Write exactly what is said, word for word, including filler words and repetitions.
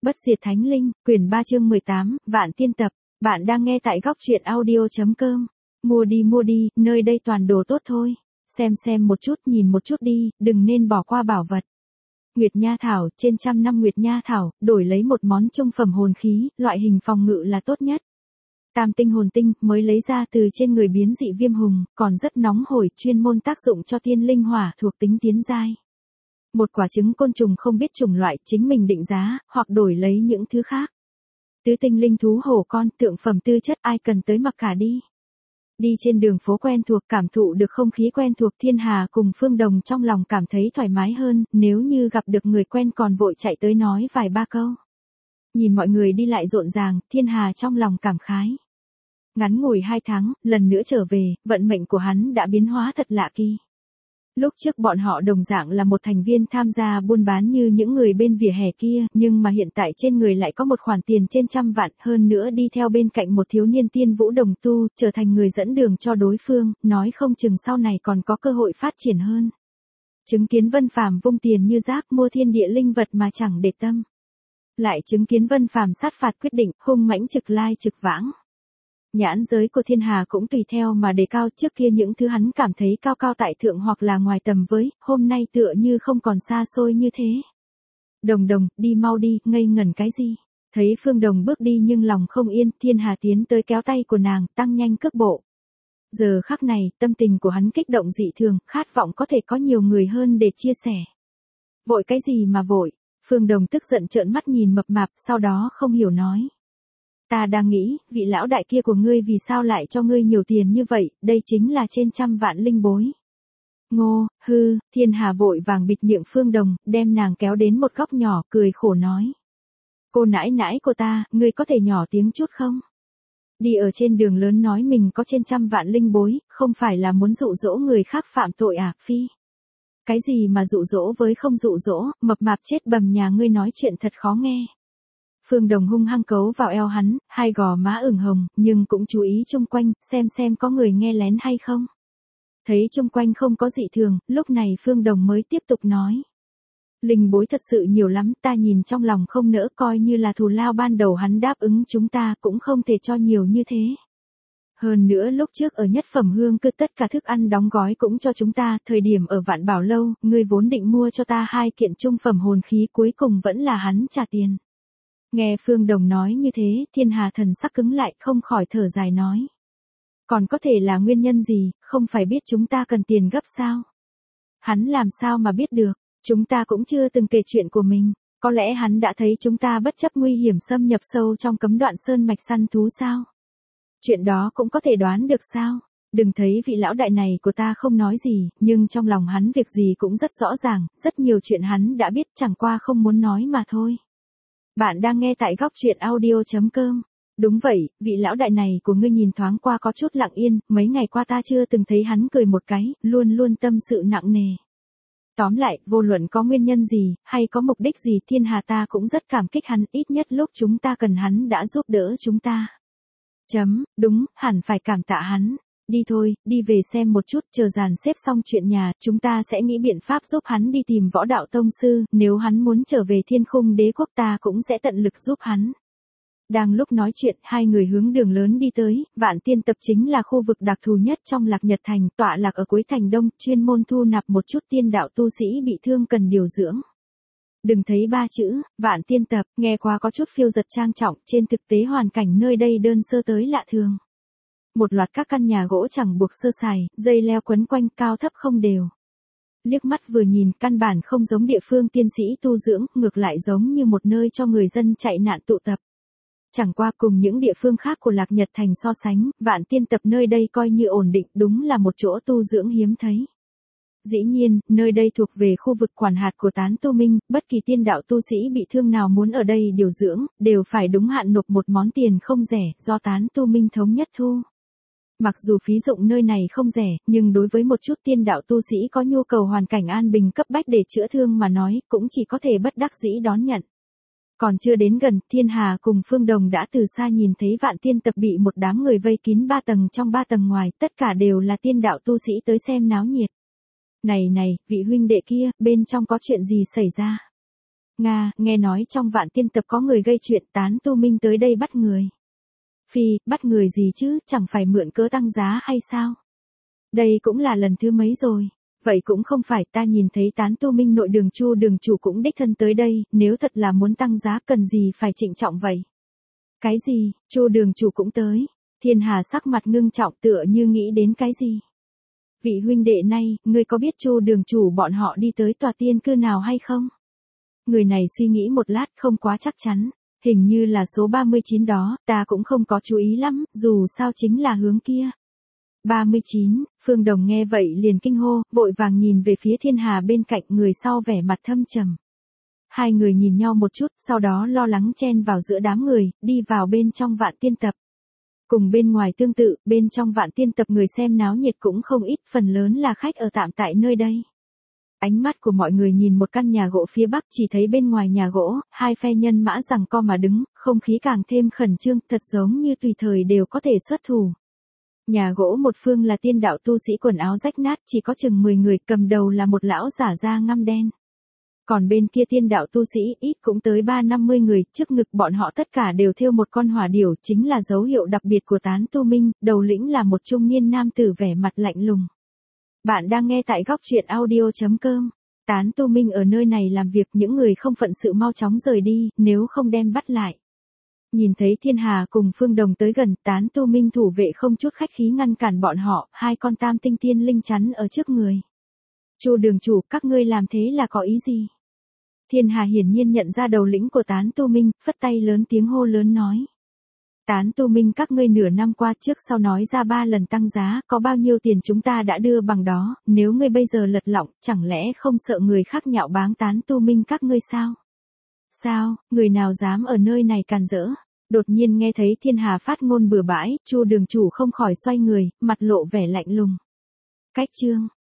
Bất diệt thánh linh, quyển ba chương mười tám, vạn tiên tập. Bạn đang nghe tại góc truyện audio.com. Mua đi mua đi, nơi đây toàn đồ tốt thôi. Xem xem một chút, nhìn một chút đi, đừng nên bỏ qua bảo vật. Nguyệt Nha Thảo, trên trăm năm Nguyệt Nha Thảo, đổi lấy một món trung phẩm hồn khí, loại hình phòng ngự là tốt nhất. Tam tinh hồn tinh, mới lấy ra từ trên người biến dị viêm hùng, còn rất nóng hổi, chuyên môn tác dụng cho thiên linh hỏa thuộc tính tiến giai. Một quả trứng côn trùng không biết chủng loại, chính mình định giá, hoặc đổi lấy những thứ khác. Tứ tinh linh thú hổ con, tượng phẩm tư chất, ai cần tới mặc cả đi. Đi trên đường phố quen thuộc, cảm thụ được không khí quen thuộc, Thiên Hà cùng Phương Đồng trong lòng cảm thấy thoải mái hơn, nếu như gặp được người quen còn vội chạy tới nói vài ba câu. Nhìn mọi người đi lại rộn ràng, Thiên Hà trong lòng cảm khái. Ngắn ngủi hai tháng, lần nữa trở về, vận mệnh của hắn đã biến hóa thật lạ kỳ. Lúc trước bọn họ đồng dạng là một thành viên tham gia buôn bán như những người bên vỉa hè kia, nhưng mà hiện tại trên người lại có một khoản tiền trên trăm vạn, hơn nữa đi theo bên cạnh một thiếu niên tiên vũ đồng tu, trở thành người dẫn đường cho đối phương, nói không chừng sau này còn có cơ hội phát triển hơn. Chứng kiến Vân Phàm vung tiền như rác mua thiên địa linh vật mà chẳng để tâm. Lại chứng kiến Vân Phàm sát phạt quyết định, hung mãnh trực lai trực vãng. Nhãn giới của Thiên Hà cũng tùy theo mà đề cao, trước kia những thứ hắn cảm thấy cao cao tại thượng hoặc là ngoài tầm với, hôm nay tựa như không còn xa xôi như thế. Đồng Đồng, đi mau đi, ngây ngẩn cái gì? Thấy Phương Đồng bước đi nhưng lòng không yên, Thiên Hà tiến tới kéo tay của nàng, tăng nhanh cước bộ. Giờ khắc này, tâm tình của hắn kích động dị thường, khát vọng có thể có nhiều người hơn để chia sẻ. Vội cái gì mà vội? Phương Đồng tức giận trợn mắt nhìn mập mạp, sau đó không hiểu nói. Ta đang nghĩ, vị lão đại kia của ngươi vì sao lại cho ngươi nhiều tiền như vậy, đây chính là trên trăm vạn linh bối. Ngô, hư, Thiên Hà vội vàng bịt miệng Phương Đồng, đem nàng kéo đến một góc nhỏ, cười khổ nói. Cô nãi nãi của ta, ngươi có thể nhỏ tiếng chút không? Đi ở trên đường lớn nói mình có trên trăm vạn linh bối, không phải là muốn dụ dỗ người khác phạm tội à, phi? Cái gì mà dụ dỗ với không dụ dỗ, mập mạp chết bầm nhà ngươi nói chuyện thật khó nghe. Phương Đồng hung hăng cấu vào eo hắn, hai gò má ửng hồng, nhưng cũng chú ý chung quanh, xem xem có người nghe lén hay không. Thấy chung quanh không có dị thường, lúc này Phương Đồng mới tiếp tục nói. Linh bối thật sự nhiều lắm, ta nhìn trong lòng không nỡ, coi như là thù lao ban đầu hắn đáp ứng chúng ta cũng không thể cho nhiều như thế. Hơn nữa lúc trước ở Nhất Phẩm Hương Cư tất cả thức ăn đóng gói cũng cho chúng ta, thời điểm ở Vạn Bảo Lâu, ngươi vốn định mua cho ta hai kiện trung phẩm hồn khí, cuối cùng vẫn là hắn trả tiền. Nghe Phương Đồng nói như thế, Thiên Hà thần sắc cứng lại, không khỏi thở dài nói. Còn có thể là nguyên nhân gì, không phải biết chúng ta cần tiền gấp sao? Hắn làm sao mà biết được, chúng ta cũng chưa từng kể chuyện của mình, có lẽ hắn đã thấy chúng ta bất chấp nguy hiểm xâm nhập sâu trong cấm đoạn sơn mạch săn thú sao? Chuyện đó cũng có thể đoán được sao? Đừng thấy vị lão đại này của ta không nói gì, nhưng trong lòng hắn việc gì cũng rất rõ ràng, rất nhiều chuyện hắn đã biết, chẳng qua không muốn nói mà thôi. Bạn đang nghe tại góc truyện audio.com. Đúng vậy, vị lão đại này của ngươi nhìn thoáng qua có chút lặng yên, mấy ngày qua ta chưa từng thấy hắn cười một cái, luôn luôn tâm sự nặng nề. Tóm lại, vô luận có nguyên nhân gì, hay có mục đích gì, Thiên Hà ta cũng rất cảm kích hắn, ít nhất lúc chúng ta cần hắn đã giúp đỡ chúng ta. Chấm, đúng, hẳn phải cảm tạ hắn. Đi thôi, đi về xem một chút, chờ dàn xếp xong chuyện nhà, chúng ta sẽ nghĩ biện pháp giúp hắn đi tìm Võ Đạo Tông Sư, nếu hắn muốn trở về Thiên Khung Đế Quốc ta cũng sẽ tận lực giúp hắn. Đang lúc nói chuyện, hai người hướng đường lớn đi tới, Vạn Tiên Tập chính là khu vực đặc thù nhất trong Lạc Nhật Thành, tọa lạc ở cuối thành đông, chuyên môn thu nạp một chút tiên đạo tu sĩ bị thương cần điều dưỡng. Đừng thấy ba chữ, Vạn Tiên Tập, nghe qua có chút phiêu dật trang trọng, trên thực tế hoàn cảnh nơi đây đơn sơ tới lạ thường. Một loạt các căn nhà gỗ chẳng buộc sơ sài, dây leo quấn quanh, cao thấp không đều. Liếc mắt vừa nhìn, căn bản không giống địa phương tiên sĩ tu dưỡng, ngược lại giống như một nơi cho người dân chạy nạn tụ tập. Chẳng qua cùng những địa phương khác của Lạc Nhật Thành so sánh, Vạn Tiên Tập nơi đây coi như ổn định, đúng là một chỗ tu dưỡng hiếm thấy. Dĩ nhiên, nơi đây thuộc về khu vực quản hạt của Tán Tu Minh, bất kỳ tiên đạo tu sĩ bị thương nào muốn ở đây điều dưỡng, đều phải đúng hạn nộp một món tiền không rẻ, do Tán Tu Minh thống nhất thu. Mặc dù phí dụng nơi này không rẻ, nhưng đối với một chút tiên đạo tu sĩ có nhu cầu hoàn cảnh an bình cấp bách để chữa thương mà nói, cũng chỉ có thể bất đắc dĩ đón nhận. Còn chưa đến gần, Thiên Hà cùng Phương Đồng đã từ xa nhìn thấy Vạn Tiên Tập bị một đám người vây kín ba tầng trong ba tầng ngoài, tất cả đều là tiên đạo tu sĩ tới xem náo nhiệt. Này này, vị huynh đệ kia, bên trong có chuyện gì xảy ra? Nga, nghe nói trong Vạn Tiên Tập có người gây chuyện, Tán Tu Minh tới đây bắt người. Phi, bắt người gì chứ, chẳng phải mượn cớ tăng giá hay sao? Đây cũng là lần thứ mấy rồi. Vậy cũng không phải, ta nhìn thấy Tán Tu Minh nội đường Chu đường chủ cũng đích thân tới đây, nếu thật là muốn tăng giá cần gì phải trịnh trọng vậy? Cái gì, Chu đường chủ cũng tới? Thiên Hà sắc mặt ngưng trọng tựa như nghĩ đến cái gì? Vị huynh đệ này, ngươi có biết Chu đường chủ bọn họ đi tới tòa tiên cư nào hay không? Người này suy nghĩ một lát không quá chắc chắn. Hình như là số ba mươi chín đó, ta cũng không có chú ý lắm, dù sao chính là hướng kia. ba mươi chín, Phương Đồng nghe vậy liền kinh hô, vội vàng nhìn về phía Thiên Hà bên cạnh, người sau vẻ mặt thâm trầm. Hai người nhìn nhau một chút, sau đó lo lắng chen vào giữa đám người, đi vào bên trong Vạn Tiên Tập. Cùng bên ngoài tương tự, bên trong Vạn Tiên Tập người xem náo nhiệt cũng không ít, phần lớn là khách ở tạm tại nơi đây. Ánh mắt của mọi người nhìn một căn nhà gỗ phía bắc, chỉ thấy bên ngoài nhà gỗ, hai phe nhân mã giằng co mà đứng, không khí càng thêm khẩn trương, thật giống như tùy thời đều có thể xuất thủ. Nhà gỗ một phương là tiên đạo tu sĩ quần áo rách nát, chỉ có chừng mười người, cầm đầu là một lão giả da ngăm đen. Còn bên kia tiên đạo tu sĩ, ít cũng tới ba năm mươi người, trước ngực bọn họ tất cả đều thêu một con hỏa điểu, chính là dấu hiệu đặc biệt của Tán Tu Minh, đầu lĩnh là một trung niên nam tử vẻ mặt lạnh lùng. Bạn đang nghe tại góc truyện audio chấm com. Tán Tu Minh ở nơi này làm việc, những người không phận sự mau chóng rời đi, nếu không đem bắt lại. Nhìn thấy Thiên Hà cùng Phương Đồng tới gần, Tán Tu Minh thủ vệ không chút khách khí ngăn cản bọn họ, hai con tam tinh tiên linh chắn ở trước người. Chu đường chủ, các ngươi làm thế là có ý gì? Thiên Hà hiển nhiên nhận ra đầu lĩnh của Tán Tu Minh, phất tay lớn tiếng hô lớn nói. Tán Tu Minh, các ngươi nửa năm qua trước sau nói ra ba lần tăng giá, có bao nhiêu tiền chúng ta đã đưa bằng đó, nếu ngươi bây giờ lật lọng, chẳng lẽ không sợ người khác nhạo báng Tán Tu Minh các ngươi sao? Sao, người nào dám ở nơi này càn rỡ? Đột nhiên nghe thấy Thiên Hà phát ngôn bừa bãi, Chu đường chủ không khỏi xoay người, mặt lộ vẻ lạnh lùng. Cách chương,